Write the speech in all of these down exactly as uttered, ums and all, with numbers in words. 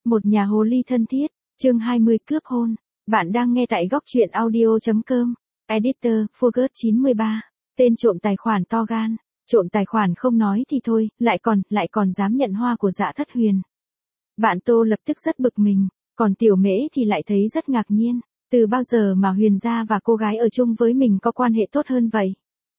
Một nhà hồ ly thân thiết, chương hai mươi cướp hôn. Bạn đang nghe tại góc truyện audio chấm com. Editor, Forget chín mươi ba. Tên trộm tài khoản to gan. Trộm tài khoản không nói thì thôi, lại còn, lại còn dám nhận hoa của Dạ Thất Huyền. Bạn Tô lập tức rất bực mình, còn Tiểu Mễ thì lại thấy rất ngạc nhiên. Từ bao giờ mà Huyền gia và cô gái ở chung với mình có quan hệ tốt hơn vậy?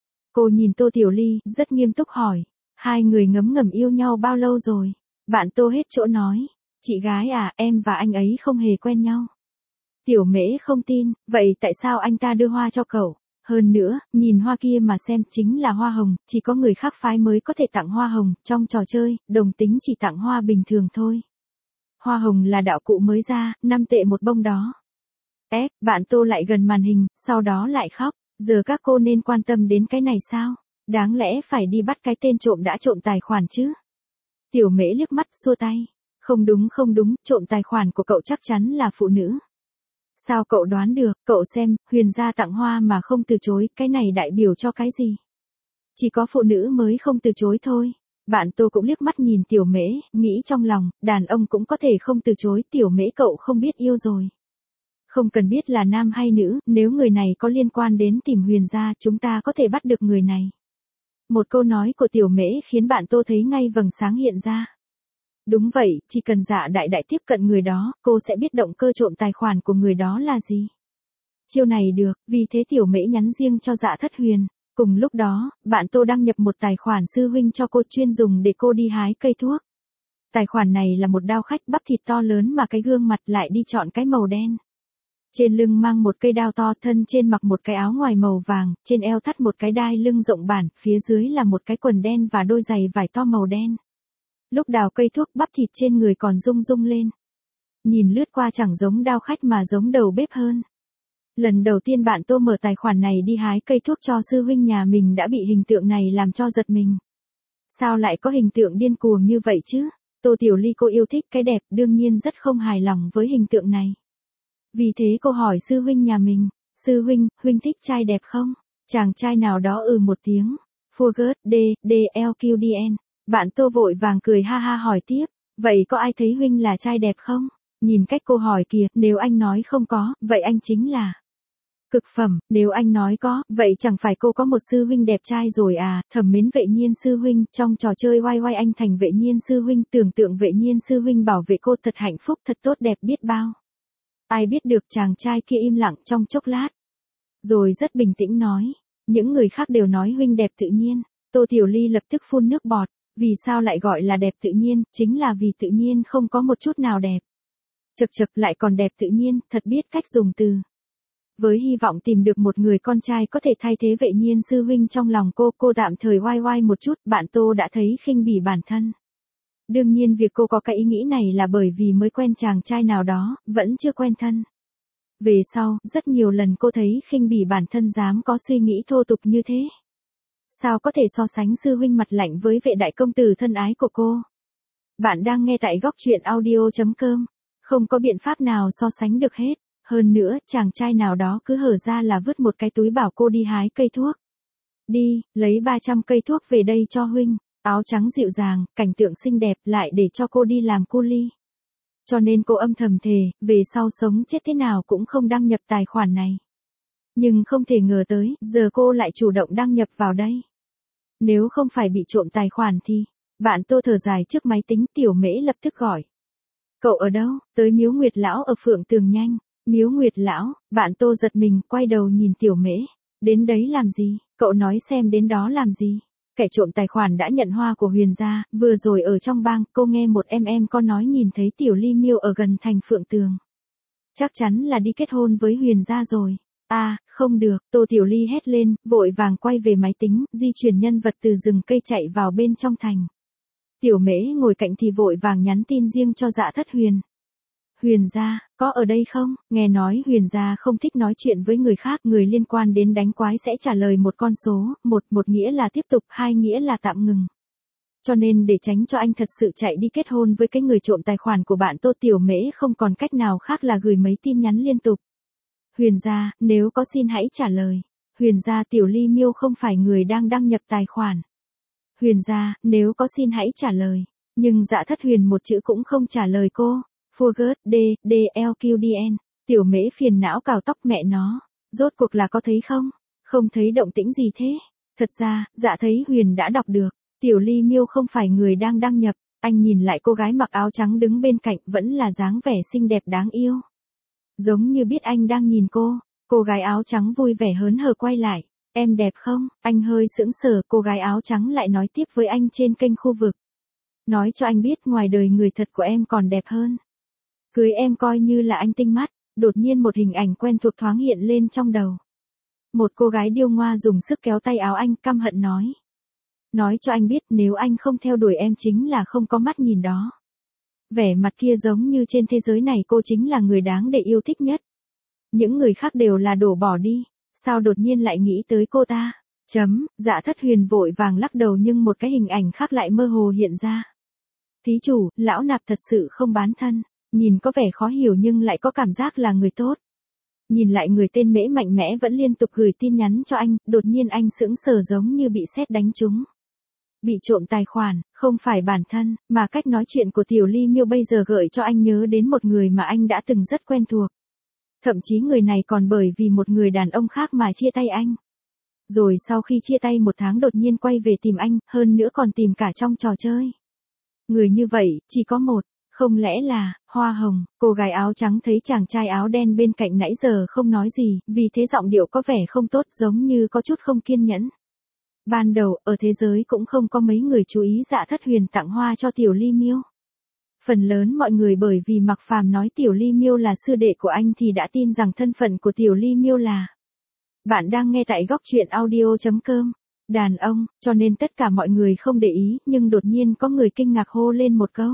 Cô nhìn Tô Tiểu Ly, rất nghiêm túc hỏi. Hai người ngấm ngầm yêu nhau bao lâu rồi? Bạn Tô hết chỗ nói. Chị gái à, em và anh ấy không hề quen nhau. Tiểu Mễ không tin, vậy tại sao anh ta đưa hoa cho cậu? Hơn nữa, nhìn hoa kia mà xem, chính là hoa hồng, chỉ có người khác phái mới có thể tặng hoa hồng, trong trò chơi, đồng tính chỉ tặng hoa bình thường thôi. Hoa hồng là đạo cụ mới ra, năm tệ một bông đó. Ép, bạn Tô lại gần màn hình, sau đó lại khóc, giờ các cô nên quan tâm đến cái này sao? Đáng lẽ phải đi bắt cái tên trộm đã trộm tài khoản chứ? Tiểu Mễ liếc mắt xua tay. Không đúng không đúng, trộm tài khoản của cậu chắc chắn là phụ nữ. Sao cậu đoán được, cậu xem, Huyền gia tặng hoa mà không từ chối, cái này đại biểu cho cái gì? Chỉ có phụ nữ mới không từ chối thôi. Bạn Tô cũng liếc mắt nhìn Tiểu Mễ, nghĩ trong lòng, đàn ông cũng có thể không từ chối, Tiểu Mễ cậu không biết yêu rồi. Không cần biết là nam hay nữ, nếu người này có liên quan đến tìm Huyền gia, chúng ta có thể bắt được người này. Một câu nói của Tiểu Mễ khiến bạn Tô thấy ngay vầng sáng hiện ra. Đúng vậy, chỉ cần Dạ Đại Đại tiếp cận người đó, cô sẽ biết động cơ trộm tài khoản của người đó là gì. Chiêu này được, vì thế Tiểu Mễ nhắn riêng cho Dạ Thất Huyền. Cùng lúc đó, bạn Tô đăng nhập một tài khoản sư huynh cho cô chuyên dùng để cô đi hái cây thuốc. Tài khoản này là một đao khách bắp thịt to lớn mà cái gương mặt lại đi chọn cái màu đen. Trên lưng mang một cây đao to, thân trên mặc một cái áo ngoài màu vàng, trên eo thắt một cái đai lưng rộng bản, phía dưới là một cái quần đen và đôi giày vải to màu đen. Lúc đào cây thuốc, bắp thịt trên người còn rung rung lên. Nhìn lướt qua chẳng giống đao khách mà giống đầu bếp hơn. Lần đầu tiên bạn Tô mở tài khoản này đi hái cây thuốc cho sư huynh nhà mình đã bị hình tượng này làm cho giật mình. Sao lại có hình tượng điên cuồng như vậy chứ? Tô Tiểu Ly cô yêu thích cái đẹp, đương nhiên rất không hài lòng với hình tượng này. Vì thế cô hỏi sư huynh nhà mình, sư huynh, huynh thích trai đẹp không? Chàng trai nào đó ừ một tiếng. Forget, D, D, L, Q, D, N. Bạn Tô vội vàng cười ha ha hỏi tiếp, vậy có ai thấy huynh là trai đẹp không? Nhìn cách cô hỏi kìa, nếu anh nói không có, vậy anh chính là cực phẩm, nếu anh nói có, vậy chẳng phải cô có một sư huynh đẹp trai rồi à? Thẩm mến Vệ Nhiên sư huynh, trong trò chơi oai oai anh thành Vệ Nhiên sư huynh, tưởng tượng Vệ Nhiên sư huynh bảo vệ cô thật hạnh phúc, thật tốt đẹp biết bao. Ai biết được chàng trai kia im lặng trong chốc lát, rồi rất bình tĩnh nói, những người khác đều nói huynh đẹp tự nhiên. Tô Tiểu Ly lập tức phun nước bọt. Vì sao lại gọi là đẹp tự nhiên, chính là vì tự nhiên không có một chút nào đẹp. Chật chật lại còn đẹp tự nhiên, thật biết cách dùng từ. Với hy vọng tìm được một người con trai có thể thay thế Vệ Nhiên sư huynh trong lòng cô, cô tạm thời oai oai một chút, bạn Tô đã thấy khinh bỉ bản thân. Đương nhiên việc cô có cái ý nghĩ này là bởi vì mới quen chàng trai nào đó, vẫn chưa quen thân. Về sau, rất nhiều lần cô thấy khinh bỉ bản thân dám có suy nghĩ thô tục như thế. Sao có thể so sánh sư huynh mặt lạnh với Vệ đại công tử thân ái của cô? Bạn đang nghe tại góc truyện audio chấm com. Không có biện pháp nào so sánh được hết. Hơn nữa, chàng trai nào đó cứ hở ra là vứt một cái túi bảo cô đi hái cây thuốc. Đi, lấy ba trăm cây thuốc về đây cho huynh. Áo trắng dịu dàng, cảnh tượng xinh đẹp lại để cho cô đi làm cu li. Cho nên cô âm thầm thề, về sau sống chết thế nào cũng không đăng nhập tài khoản này. Nhưng không thể ngờ tới, giờ cô lại chủ động đăng nhập vào đây. Nếu không phải bị trộm tài khoản thì, bạn Tô thở dài trước máy tính. Tiểu Mễ lập tức gọi. Cậu ở đâu? Tới Miếu Nguyệt Lão ở Phượng Tường nhanh. Miếu Nguyệt Lão, bạn Tô giật mình, quay đầu nhìn Tiểu Mễ. Đến đấy làm gì? Cậu nói xem đến đó làm gì? Kẻ trộm tài khoản đã nhận hoa của Huyền gia, vừa rồi ở trong bang, cô nghe một em em có nói nhìn thấy Tiểu Ly miêu ở gần thành Phượng Tường. Chắc chắn là đi kết hôn với Huyền gia rồi. À, không được, Tô Tiểu Ly hét lên, vội vàng quay về máy tính, di chuyển nhân vật từ rừng cây chạy vào bên trong thành. Tiểu Mễ ngồi cạnh thì vội vàng nhắn tin riêng cho Dạ Thất Huyền. Huyền gia, có ở đây không? Nghe nói Huyền gia không thích nói chuyện với người khác, người liên quan đến đánh quái sẽ trả lời một con số, một, một nghĩa là tiếp tục, hai nghĩa là tạm ngừng. Cho nên để tránh cho anh thật sự chạy đi kết hôn với cái người trộm tài khoản của bạn Tô, Tiểu Mễ không còn cách nào khác là gửi mấy tin nhắn liên tục. Huyền gia, nếu có xin hãy trả lời. Huyền gia, Tiểu Ly miêu không phải người đang đăng nhập tài khoản. Huyền gia, nếu có xin hãy trả lời. Nhưng Dạ Thất Huyền một chữ cũng không trả lời cô. Forget D, D L Q D N. Tiểu mễ phiền não cào tóc mẹ nó. Rốt cuộc là có thấy không? Không thấy động tĩnh gì thế? Thật ra, dạ thấy Huyền đã đọc được. Tiểu Ly Miêu không phải người đang đăng nhập. Anh nhìn lại cô gái mặc áo trắng đứng bên cạnh vẫn là dáng vẻ xinh đẹp đáng yêu. Giống như biết anh đang nhìn cô. Cô gái áo trắng vui vẻ hớn hở quay lại. Em đẹp không? Anh hơi sững sờ, cô gái áo trắng lại nói tiếp với anh trên kênh khu vực. Nói cho anh biết ngoài đời người thật của em còn đẹp hơn. Cưới em coi như là anh tinh mắt. Đột nhiên một hình ảnh quen thuộc thoáng hiện lên trong đầu. Một cô gái điêu ngoa dùng sức kéo tay áo anh, căm hận nói. Nói cho anh biết nếu anh không theo đuổi em chính là không có mắt nhìn đó. Vẻ mặt kia giống như trên thế giới này cô chính là người đáng để yêu thích nhất. Những người khác đều là đổ bỏ đi. Sao đột nhiên lại nghĩ tới cô ta? Chấm, Dạ Thất Huyền vội vàng lắc đầu nhưng một cái hình ảnh khác lại mơ hồ hiện ra. Thí chủ, lão nạp thật sự không bán thân. Nhìn có vẻ khó hiểu nhưng lại có cảm giác là người tốt. Nhìn lại người tên Mễ mạnh mẽ vẫn liên tục gửi tin nhắn cho anh, đột nhiên anh sững sờ giống như bị sét đánh trúng. Bị trộm tài khoản, không phải bản thân, mà cách nói chuyện của Tiểu Ly Miêu bây giờ gợi cho anh nhớ đến một người mà anh đã từng rất quen thuộc. Thậm chí người này còn bởi vì một người đàn ông khác mà chia tay anh. Rồi sau khi chia tay một tháng đột nhiên quay về tìm anh, hơn nữa còn tìm cả trong trò chơi. Người như vậy, chỉ có một. Không lẽ là, Hoa Hồng? Cô gái áo trắng thấy chàng trai áo đen bên cạnh nãy giờ không nói gì, vì thế giọng điệu có vẻ không tốt giống như có chút không kiên nhẫn. Ban đầu, ở thế giới cũng không có mấy người chú ý Dạ Thất Huyền tặng hoa cho Tiểu Ly Miêu. Phần lớn mọi người bởi vì Mạc Phàm nói Tiểu Ly Miêu là sư đệ của anh thì đã tin rằng thân phận của Tiểu Ly Miêu là. Bạn đang nghe tại góc truyện audio chấm com. Đàn ông, cho nên tất cả mọi người không để ý, nhưng đột nhiên có người kinh ngạc hô lên một câu.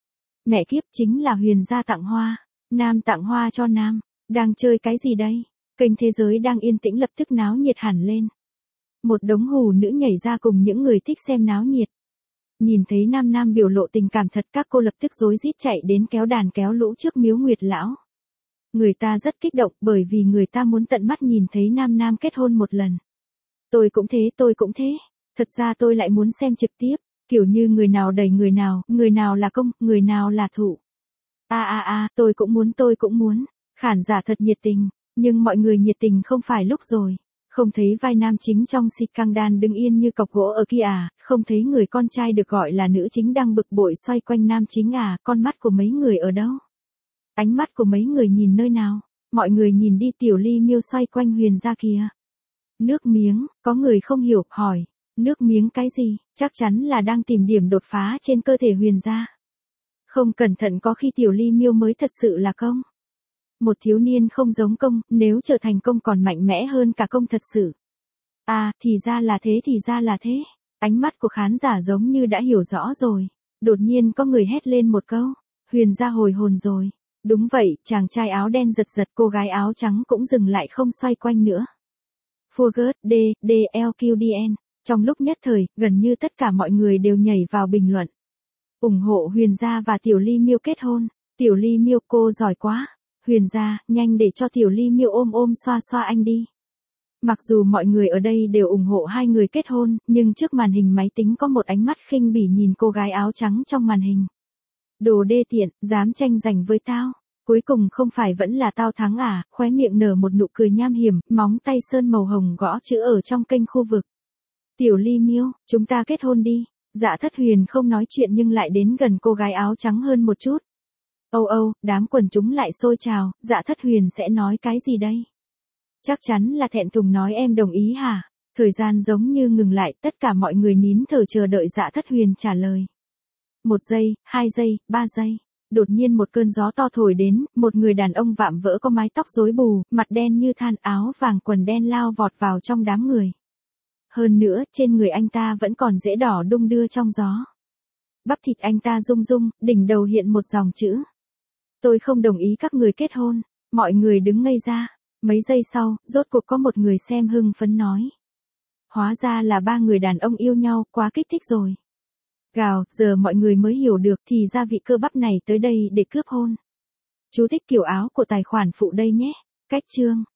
Mẹ kiếp, chính là Huyền gia tặng hoa. Nam tặng hoa cho nam. Đang chơi cái gì đây? Kênh Thế Giới đang yên tĩnh lập tức náo nhiệt hẳn lên. Một đống hù nữ nhảy ra cùng những người thích xem náo nhiệt. Nhìn thấy nam nam biểu lộ tình cảm thật, các cô lập tức rối rít chạy đến kéo đàn kéo lũ trước miếu Nguyệt lão. Người ta rất kích động bởi vì người ta muốn tận mắt nhìn thấy nam nam kết hôn một lần. Tôi cũng thế, tôi cũng thế. Thật ra tôi lại muốn xem trực tiếp. Kiểu như người nào đẩy người nào, người nào là công, người nào là thụ. A a a, tôi cũng muốn, tôi cũng muốn. Khán giả thật nhiệt tình, nhưng mọi người nhiệt tình không phải lúc rồi. Không thấy vai nam chính trong Si Căng Đan đứng yên như cọc gỗ ở kia à, không thấy người con trai được gọi là nữ chính đang bực bội xoay quanh nam chính à, con mắt của mấy người ở đâu? Ánh mắt của mấy người nhìn nơi nào? Mọi người nhìn đi, Tiểu Ly Miêu xoay quanh Huyền gia kìa. Nước miếng, có người không hiểu, hỏi. Nước miếng cái gì? Chắc chắn là đang tìm điểm đột phá trên cơ thể Huyền gia. Không cẩn thận có khi Tiểu Ly Miêu mới thật sự là công. Một thiếu niên không giống công, nếu trở thành công còn mạnh mẽ hơn cả công thật sự. À, thì ra là thế, thì ra là thế. Ánh mắt của khán giả giống như đã hiểu rõ rồi. Đột nhiên có người hét lên một câu. Huyền gia hồi hồn rồi. Đúng vậy, chàng trai áo đen giật giật, cô gái áo trắng cũng dừng lại không xoay quanh nữa. Forget D, D L Q D N. Trong lúc nhất thời, gần như tất cả mọi người đều nhảy vào bình luận. ủng hộ Huyền gia và Tiểu Ly Miêu kết hôn. Tiểu Ly Miêu, cô giỏi quá. Huyền gia, nhanh để cho Tiểu Ly Miêu ôm ôm xoa xoa anh đi. Mặc dù mọi người ở đây đều ủng hộ hai người kết hôn, nhưng trước màn hình máy tính có một ánh mắt khinh bỉ nhìn cô gái áo trắng trong màn hình. Đồ đê tiện, dám tranh giành với tao. Cuối cùng không phải vẫn là tao thắng à, khóe miệng nở một nụ cười nham hiểm, móng tay sơn màu hồng gõ chữ ở trong kênh khu vực. Tiểu Ly Miêu, chúng ta kết hôn đi. Dạ Thất Huyền không nói chuyện nhưng lại đến gần cô gái áo trắng hơn một chút. Âu âu, đám quần chúng lại xôi trào, Dạ Thất Huyền sẽ nói cái gì đây? Chắc chắn là thẹn thùng nói em đồng ý hả? Thời gian giống như ngừng lại, tất cả mọi người nín thở chờ đợi Dạ Thất Huyền trả lời. Một giây, hai giây, ba giây. Đột nhiên một cơn gió to thổi đến, một người đàn ông vạm vỡ có mái tóc rối bù, mặt đen như than, áo vàng quần đen lao vọt vào trong đám người. Hơn nữa, trên người anh ta vẫn còn rễ đỏ đung đưa trong gió. Bắp thịt anh ta rung rung, đỉnh đầu hiện một dòng chữ. Tôi không đồng ý các người kết hôn. Mọi người đứng ngây ra. Mấy giây sau, rốt cuộc có một người xem hưng phấn nói. Hóa ra là ba người đàn ông yêu nhau, quá kích thích rồi. Gào, giờ mọi người mới hiểu được thì ra vị cơ bắp này tới đây để cướp hôn. Chú thích kiểu áo của tài khoản phụ đây nhé. Cách chương.